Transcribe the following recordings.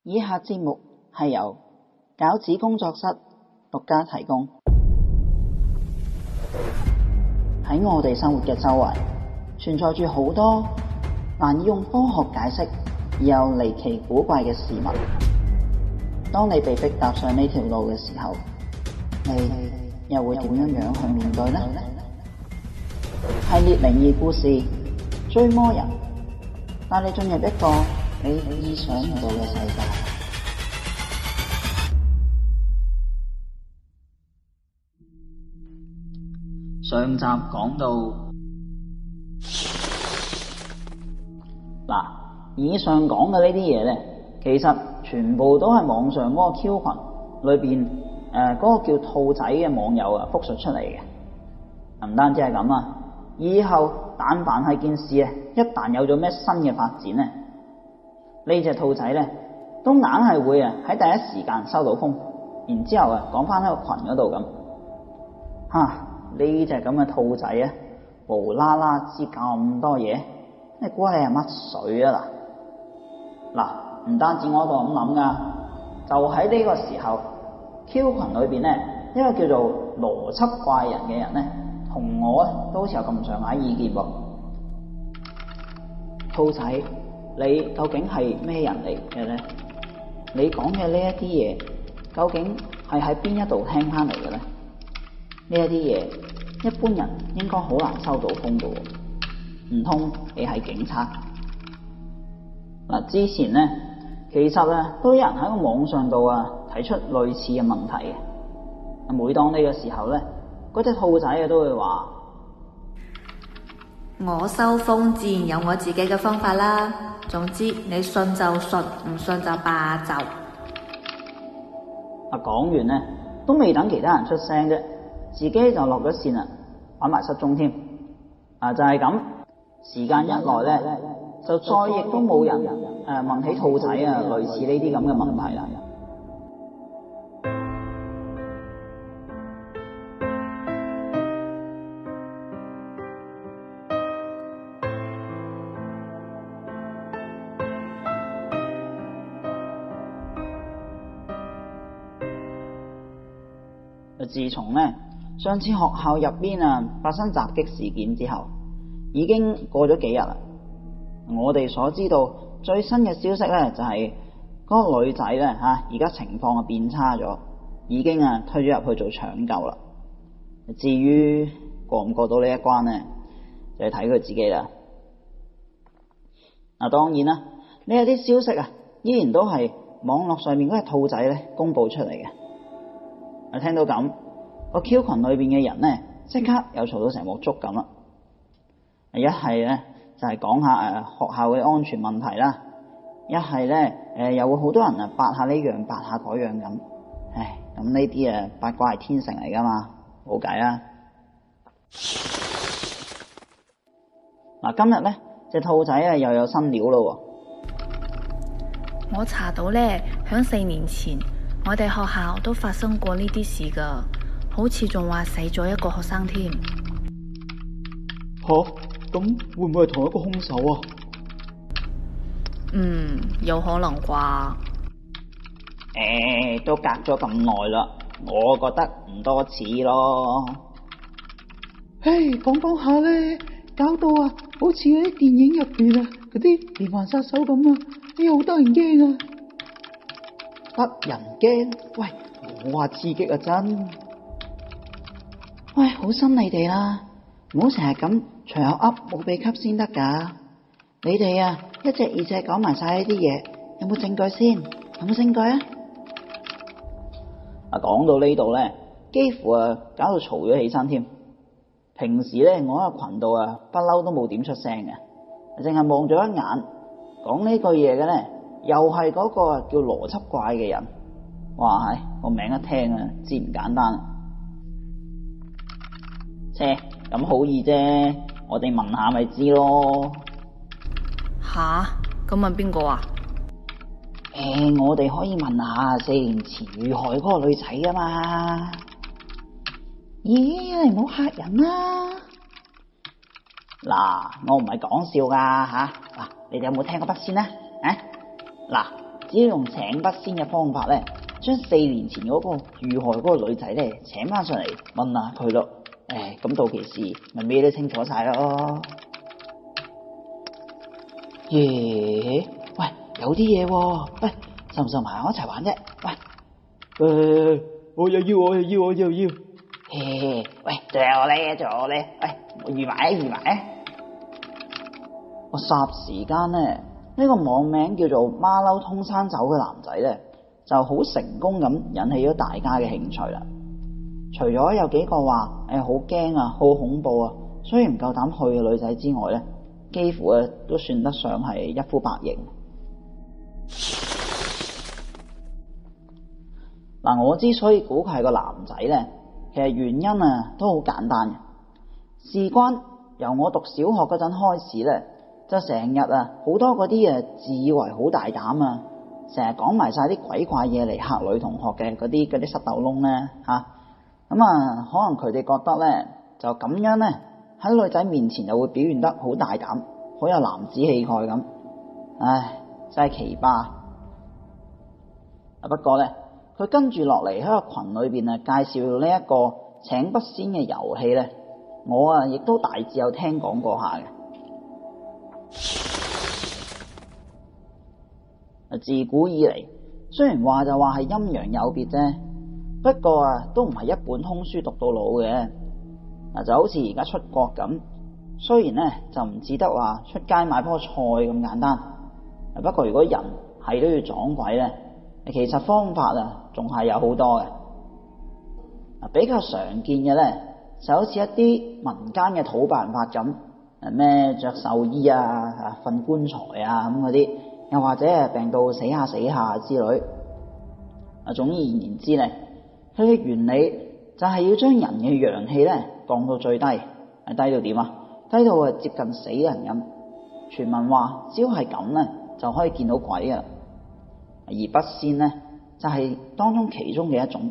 以下節目係由餃子工作室獨家提供。喺我哋生活嘅周圍，存在住好多難以用科學解釋而又離奇古怪嘅事物。當你被迫踏上呢條路嘅時候，你又會點樣去面對呢？系列靈異故事追魔人，帶你進入一個你意想唔到嘅世界。上集講到嗱，以上講嘅呢啲嘢咧，其實全部都係網上嗰個 Q 群裏邊嗰個叫兔仔嘅網友複述出嚟嘅。唔單止係咁啊，以後但凡係件事一旦有咗咩新嘅發展咧，呢隻兔仔咧都硬係會喺第一時間收到風，然之後講翻喺個群嗰度咁。呢隻咁嘅兔仔無啦啦知咁多嘢，你估係乜水啊？嗱，唔單止我一個咁諗噶，就喺呢個時候 Q 群裏邊咧，一個叫做邏輯怪人嘅人咧，同我都好似有咁上下意見噃。兔仔，你究竟係咩人嚟嘅咧？你講嘅呢一啲嘢，究竟係喺邊一度聽翻嚟嘅咧？呢一啲嘢，一般人應該好難收到風嘅喎，唔通你係警察？嗱，之前咧，其實都有人喺個網上度提出類似嘅問題嘅。每當呢個時候咧，嗰隻兔仔都會話： 我收風自然有我自己嘅方法啦。總之你信就信，唔信就罷就。 講完咧，都未等其他人出聲啫，自己就落咗線啦，玩埋失蹤添。就係咁，時間一來咧，就再亦都冇人問起兔仔類似呢啲咁嘅問題啦。自從上次學校入邊發生襲擊事件之後，已經過咗幾日啦。我哋所知道最新嘅消息咧，就係嗰個女仔咧而家情況變差咗，已經推咗入去做搶救啦。至於過唔過到呢一關咧，就係睇佢自己啦。當然啦，呢一啲消息依然都係網絡上面嗰隻兔仔咧公佈出嚟嘅。聽到咁，個 Q 群裏邊嘅人咧，即刻又嘈到成鑊粥咁啦。一係咧就係講下學校嘅安全問題啦，一係咧又會好多人八下呢樣八下嗰樣咁。咁呢啲八卦係天性嚟噶嘛，冇計啦。今日咧隻兔仔又有新料咯。 我查到咧，響4年前，我哋學校都發生過呢啲事噶，好似仲話死咗一個學生添。 咁會唔會係同一個兇手啊？ 有可能啩。 都隔咗咁耐啦，我覺得唔多似咯。講下咧，搞到好似嗰啲電影入邊嗰啲連環殺手咁好得人驚啊！得人驚？喂，我話刺激真。喂，好心你哋啦，唔好成日咁隨口噏冇秘笈先得噶。你哋一隻二隻講埋晒呢啲嘢，有冇證據先？有冇證據啊？講到呢度咧，幾乎搞到嘈咗起身添。平時咧，我喺個群度不嬲都冇點出聲嘅，淨係望咗一眼。講呢句嘢嘅咧，又係嗰個叫邏輯怪嘅人。哇，個名一聽知唔簡單。咁好易啫，我哋問下咪知咯。 咁問邊個啊？ 我哋可以問下4年前遇害嗰個女仔啊嘛。你唔好嚇人啦。我唔係講笑噶你哋有冇聽過筆先呢？ 只要用請筆仙嘅方法咧，將4年前嗰個遇害嗰個女仔咧請翻上嚟問下佢咯。咁到其時咪咩都清楚晒咯。喂，有啲嘢喎，喂，受唔受埋我一齊玩啫？喂，我又要。喂，仲有我咧，喂，預埋。我霎時間咧，呢個網名叫做馬騮通山走嘅男仔咧，就好成功咁引起咗大家嘅興趣啦。除咗有幾個話好驚啊，好恐怖啊，所以唔夠膽去嘅女仔之外咧，幾乎都算得上係一呼百應。嗱，我之所以估佢係個男仔咧，其實原因都好簡單嘅。事關由我讀小學嗰陣開始咧，就成日好多嗰啲自以為好大膽成日講埋晒啲鬼怪嘢嚟嚇女同學嘅嗰啲塞豆窿咧嚇，可能佢哋覺得咧就咁樣咧喺女仔面前就會表現得好大膽，好有男子氣概咁。真係奇葩。不過咧，佢跟住落嚟喺個群裏邊介紹呢一個請筆仙嘅遊戲咧，我亦都大致有聽講過下嘅。自古以嚟，雖然話就話係陰陽有別啫，不過都唔係一本通書讀到老嘅。就好似而家出國咁，雖然咧就唔只得話出街買棵菜咁簡單，不過如果人係都要撞鬼咧，其實方法仲係有好多嘅。比較常見嘅咧，就好似一啲民間嘅土辦法咁，咩着壽衣瞓棺材咁嗰啲，又或者病到死下之類。總而言之咧，佢嘅原理就係要將人嘅陽氣咧降到最低，低到點啊？低到接近死人咁。傳聞話只要係咁咧，就可以見到鬼啊。而筆仙咧就係當中其中嘅一種。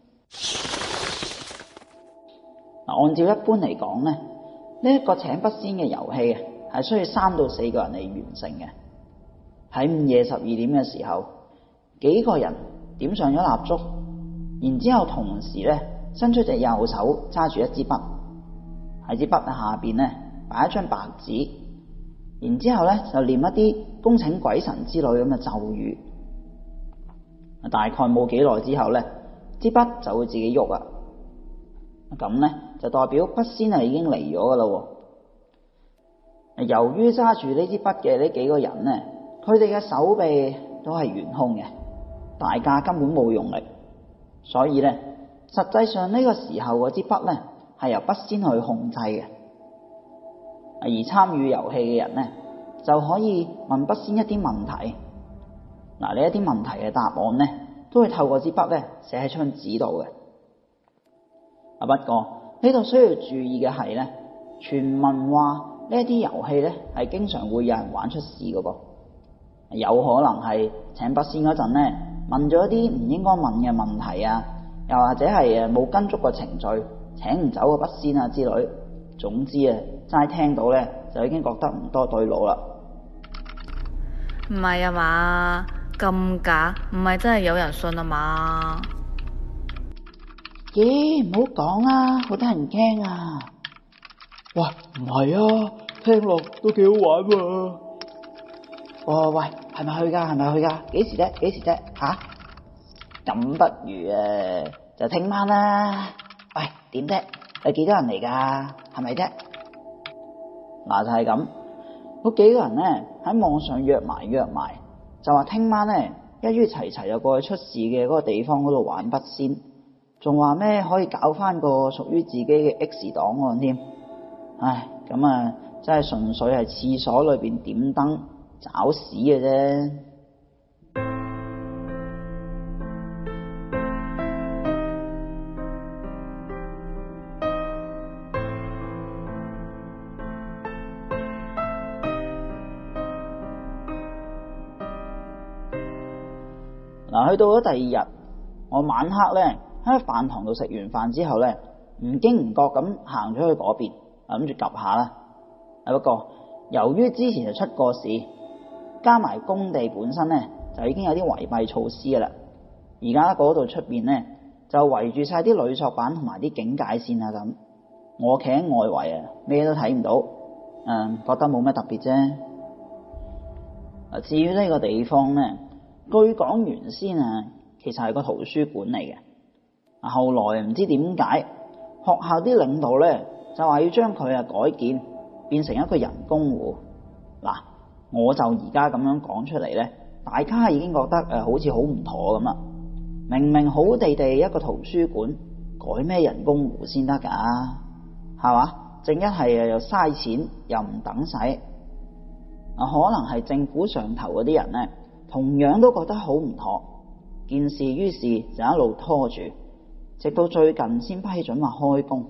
按照一般嚟講咧，呢一個請筆仙嘅遊戲係需要3到4個人嚟完成嘅。喺午夜12點嘅時候，幾個人點上咗蠟燭，然之後同時咧伸出隻右手揸住一支筆，喺支筆下邊咧擺一張白紙，然之後咧就念一啲恭請鬼神之類咁嘅咒語。大概冇幾耐之後咧，支筆就會自己喐啦。咁咧就代表筆仙已經嚟咗噶啦。由於揸住呢支筆嘅呢幾個人咧，佢哋嘅手臂都係懸空嘅，大家根本冇用力，所以咧實際上呢個時候嗰支筆咧係由筆仙去控制嘅。而參與遊戲嘅人咧就可以問筆仙一啲問題。呢一啲問題嘅答案咧都會透過支筆咧寫喺張紙度嘅。不過呢度需要注意嘅係咧，傳聞話呢一啲遊戲咧係經常會有人玩出事嘅噃。有可能係請筆仙嗰陣咧問咗一啲唔應該問嘅問題又或者係冇跟足個程序，請唔走個筆仙之類。總之齋聽到咧就已經覺得唔多對路啦。 唔係啊嘛，咁假，唔係真係有人信啊嘛？ 咦，唔好講啦，好得人驚啊！喂，唔係啊，聽落都幾好玩喎。喂，係咪去㗎？幾時啫？咁不如就聽晚啦。喂，點啫？有幾多人嚟㗎？係咪啫？就係咁，嗰幾個人咧喺網上約埋，就話聽晚咧一於齊就過去出事嘅嗰個地方嗰度玩筆仙，仲話咩可以搞翻個屬於自己嘅 X 檔案添。咁真係純粹係廁所裏邊點燈找屎嘅啫。去到咗第二日，我晚黑咧喺飯堂度食完飯之後咧，唔經唔覺咁行咗去嗰邊，諗住 𥄫 下啦。不過由於之前就出過事，加埋工地本身咧就已經有啲圍蔽措施㗎啦。而家嗰度出邊咧就圍住晒啲鋁塑板同埋啲警戒線啊咁。我企喺外圍啊，咩都睇唔到，覺得冇乜特別啫。至於呢個地方咧，據講原先其實係個圖書館嚟嘅。後來唔知點解學校啲領導咧就話要將佢改建變成一個人工湖。嗱，我就而家咁樣講出嚟咧，大家已經覺得好似好唔妥咁啦。明明好地地一個圖書館，改咩人工湖先得㗎？係嘛？正一係又嘥錢又唔等使。可能係政府上頭嗰啲人咧，同樣都覺得好唔妥件事，於是就一路拖住，直到最近先批准話開工。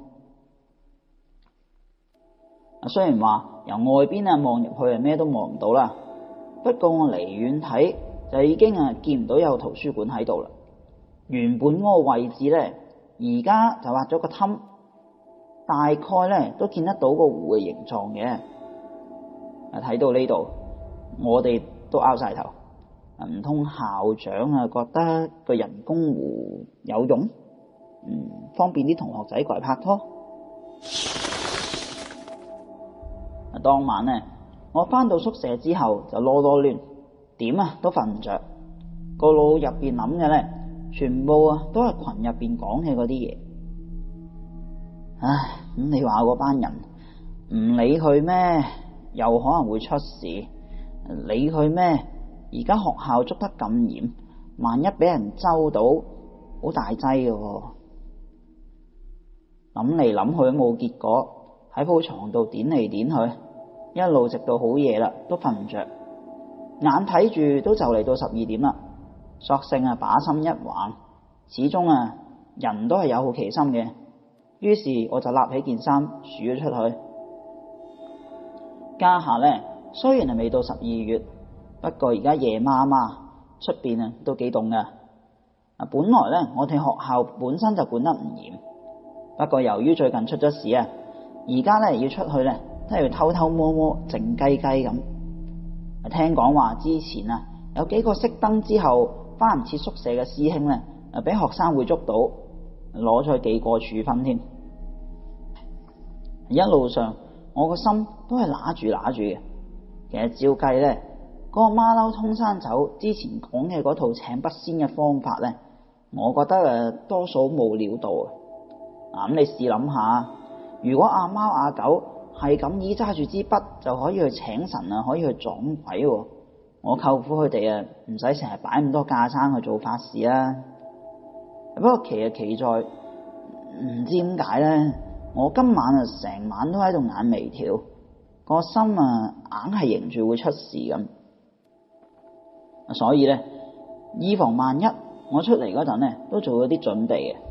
雖然話由外邊望入去咩都望唔到啦，不過我離遠睇就已經見唔到有圖書館喺度啦。原本嗰個位置咧，而家就挖咗個氹，大概咧都見得到個湖嘅形狀嘅。睇到呢度，我哋都拗晒頭。唔通校長覺得個人工湖有用？方便啲同學仔過嚟拍拖。當晚咧，我翻到宿舍之後就囉囉攣，點都瞓唔着。個腦入邊諗嘅咧，全部都係群入邊講嘅嗰啲嘢。唉，咁你話嗰班人唔理佢咩？又可能會出事，理佢咩？而家學校捉得咁嚴，萬一俾人揪到，好大劑嘅喎。諗嚟諗去都冇結果，喺鋪床度點嚟點去，一路直到好夜啦，都瞓唔着。眼睇住都就嚟到12點啦，索性把心一橫，始終人都係有好奇心嘅。於是我就立起件衫，數咗出去。家下咧，雖然係未到12月，不過而家夜媽媽出邊都幾凍噶。本來咧我哋學校本身就管得唔嚴，不過由於最近出咗事而家咧要出去咧都係要偷偷摸摸、靜雞雞咁。聽講話之前有幾個熄燈之後翻唔切宿舍嘅師兄咧，俾學生會捉到，攞咗去記過處分添。一路上我個心都係揦住嘅。其實照計咧，嗰個馬騮通山走之前講嘅嗰套請筆仙嘅方法咧，我覺得多數冇料到咁你試諗下，如果阿貓阿狗係咁以揸住支筆就可以去請神可以去撞鬼，我舅父佢哋唔使成日擺咁多架生去做法事啦。不過奇就奇在唔知點解咧，我今晚成晚都喺度眼眉跳，個心硬係迎住會出事咁。所以咧，以防萬一，我出嚟嗰陣咧都做咗啲準備嘅。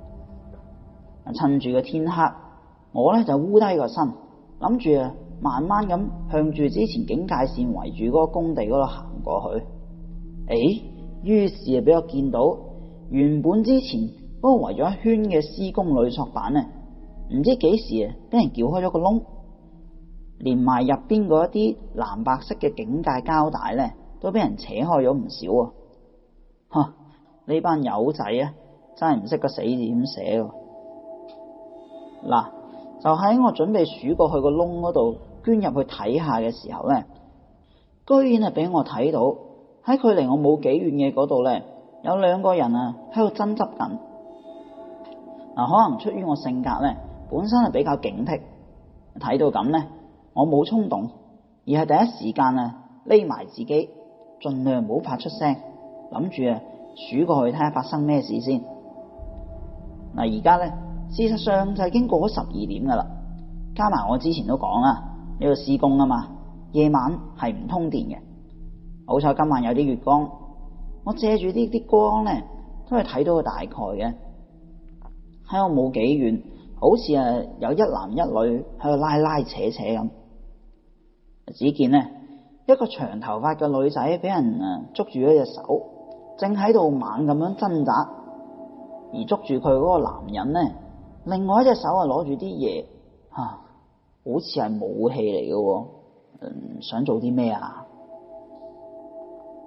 趁住個天黑，我咧就烏低個身，諗住慢慢咁向住之前警戒線圍住嗰個工地嗰度行過去。於是俾我見到原本之前嗰個圍咗一圈嘅施工鋁塑板咧，唔知幾時俾人撬開咗個窿，連埋入邊嗰一啲藍白色嘅警戒膠帶咧，都俾人扯開咗唔少。呢班友仔真係唔識個死字點寫喎。嗱，就喺我準備數過去個窿嗰度捐入去睇下嘅時候咧，居然俾我睇到喺距離我冇幾遠嘅嗰度咧，有兩個人喺度爭執緊。可能出於我性格咧，本身係比較警惕，睇到咁咧，我冇衝動，而係第一時間匿埋自己，盡量唔好發出聲，諗住數過去睇下發生咩事先。而家咧，事實上就已經過咗12點噶啦，加埋我之前都講啦，呢度施工啊嘛，夜晚係唔通電嘅。好彩今晚有啲月光，我借住呢啲光咧，都係睇到個大概嘅。喺我冇幾遠，好似有一男一女喺度拉拉扯扯咁。只見呢一個長頭髮嘅女仔俾人捉住咗隻手，正喺度猛咁樣掙扎，而捉住佢嗰個男人呢，另外一隻手攞住啲嘢，好似係武器嚟嘅，想做啲咩啊？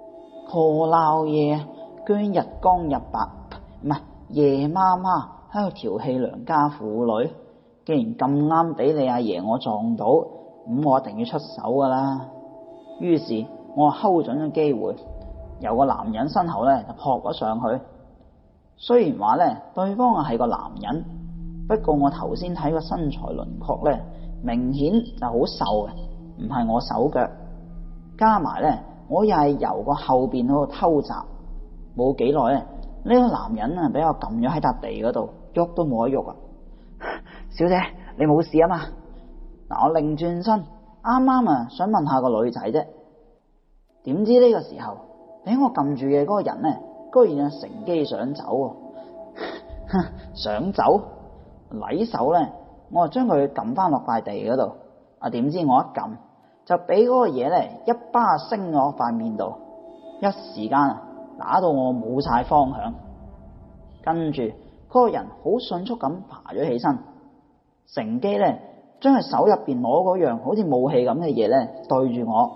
何鬧夜，居然日光日白，唔係夜媽媽喺度調戲良家婦女。既然咁啱俾你阿爺我撞到，咁我一定要出手噶啦。於是我睺準咗機會，由個男人身後咧就撲咗上去。雖然話咧對方係個男人，不過我頭先睇個身材輪廓咧，明顯就好瘦嘅，唔係我手腳。加埋咧，我又係由個後邊嗰度偷襲，冇幾耐咧，呢個男人啊俾我撳咗喺笪地嗰度，喐都冇得喐啊！小姐，你冇事啊嘛？嗱，我擰轉身，啱啱啊想問下個女仔啫，點知呢個時候俾我撳住嘅嗰個人咧，居然啊乘機想走喎！想走，禮手咧，我就將佢撳翻落塊地嗰度。啊，點知我一撳就俾嗰個嘢咧一巴升咗塊面度，一時間啊打到我冇晒方向。跟住嗰個人好迅速咁爬咗起身，乘機咧將佢手入邊攞嗰樣好似武器咁嘅嘢咧對住我，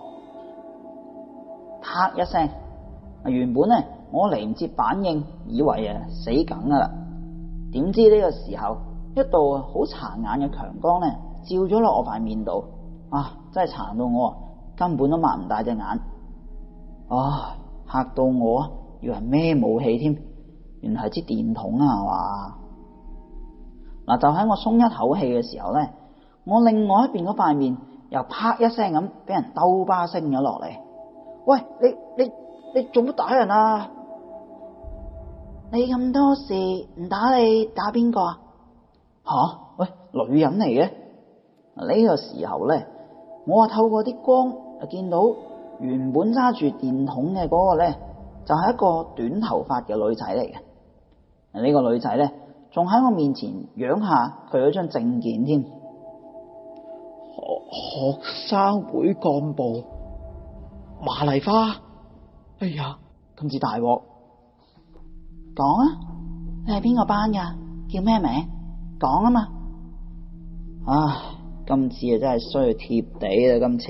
啪一聲。原本咧我嚟唔切反應，以為死梗噶啦，點知呢個時候一道好殘眼嘅強光咧照咗落我塊面度，啊真係殘到我根本都擘唔大隻眼，唉嚇到我以為咩武器添，原來係支電筒啊係嘛。嗱，就喺我鬆一口氣嘅時候咧，我另外一邊嗰塊面又啪一聲咁俾人兜巴升咗落嚟。喂，你做乜打人啊？你咁多事唔打你打邊個啊？吓，喂，女人嚟嘅。呢個時候咧，我啊透過啲光就見到原本揸住電筒嘅嗰個咧，就係一個短頭髮嘅女仔嚟嘅。呢個女仔咧，仲喺我面前揚下佢嗰張證件添。學生會幹部馬麗花。哎呀，今次大鑊！講啊，你係邊個班噶？叫咩名？講啊嘛！唉，今次啊真係需要貼地啦！今次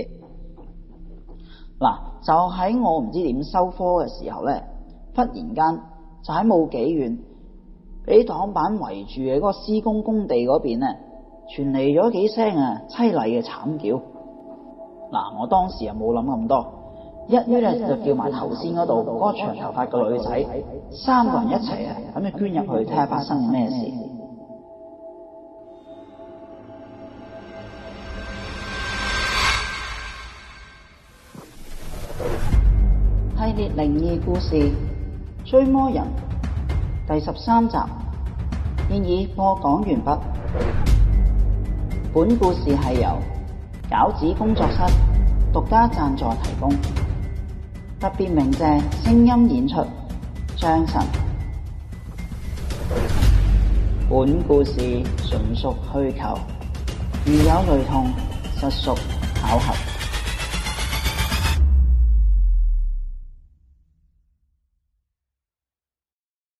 嗱，就喺我唔知點收科嘅時候咧，忽然間就喺冇幾遠，俾擋板圍住嘅嗰個施工工地嗰邊咧，傳嚟咗幾聲淒厲嘅慘叫。嗱，我當時又冇諗咁多。一於咧就叫埋頭先嗰度嗰個長頭髮嘅女仔，三個人一齊咁就捐入去睇下發生咩事。系列靈異故事《追魔人》第13集現已播講完畢。本故事係由餃子工作室獨家贊助提供。特別鳴謝聲音演出張晨。本故事純屬虛構，如有雷同，實屬巧合。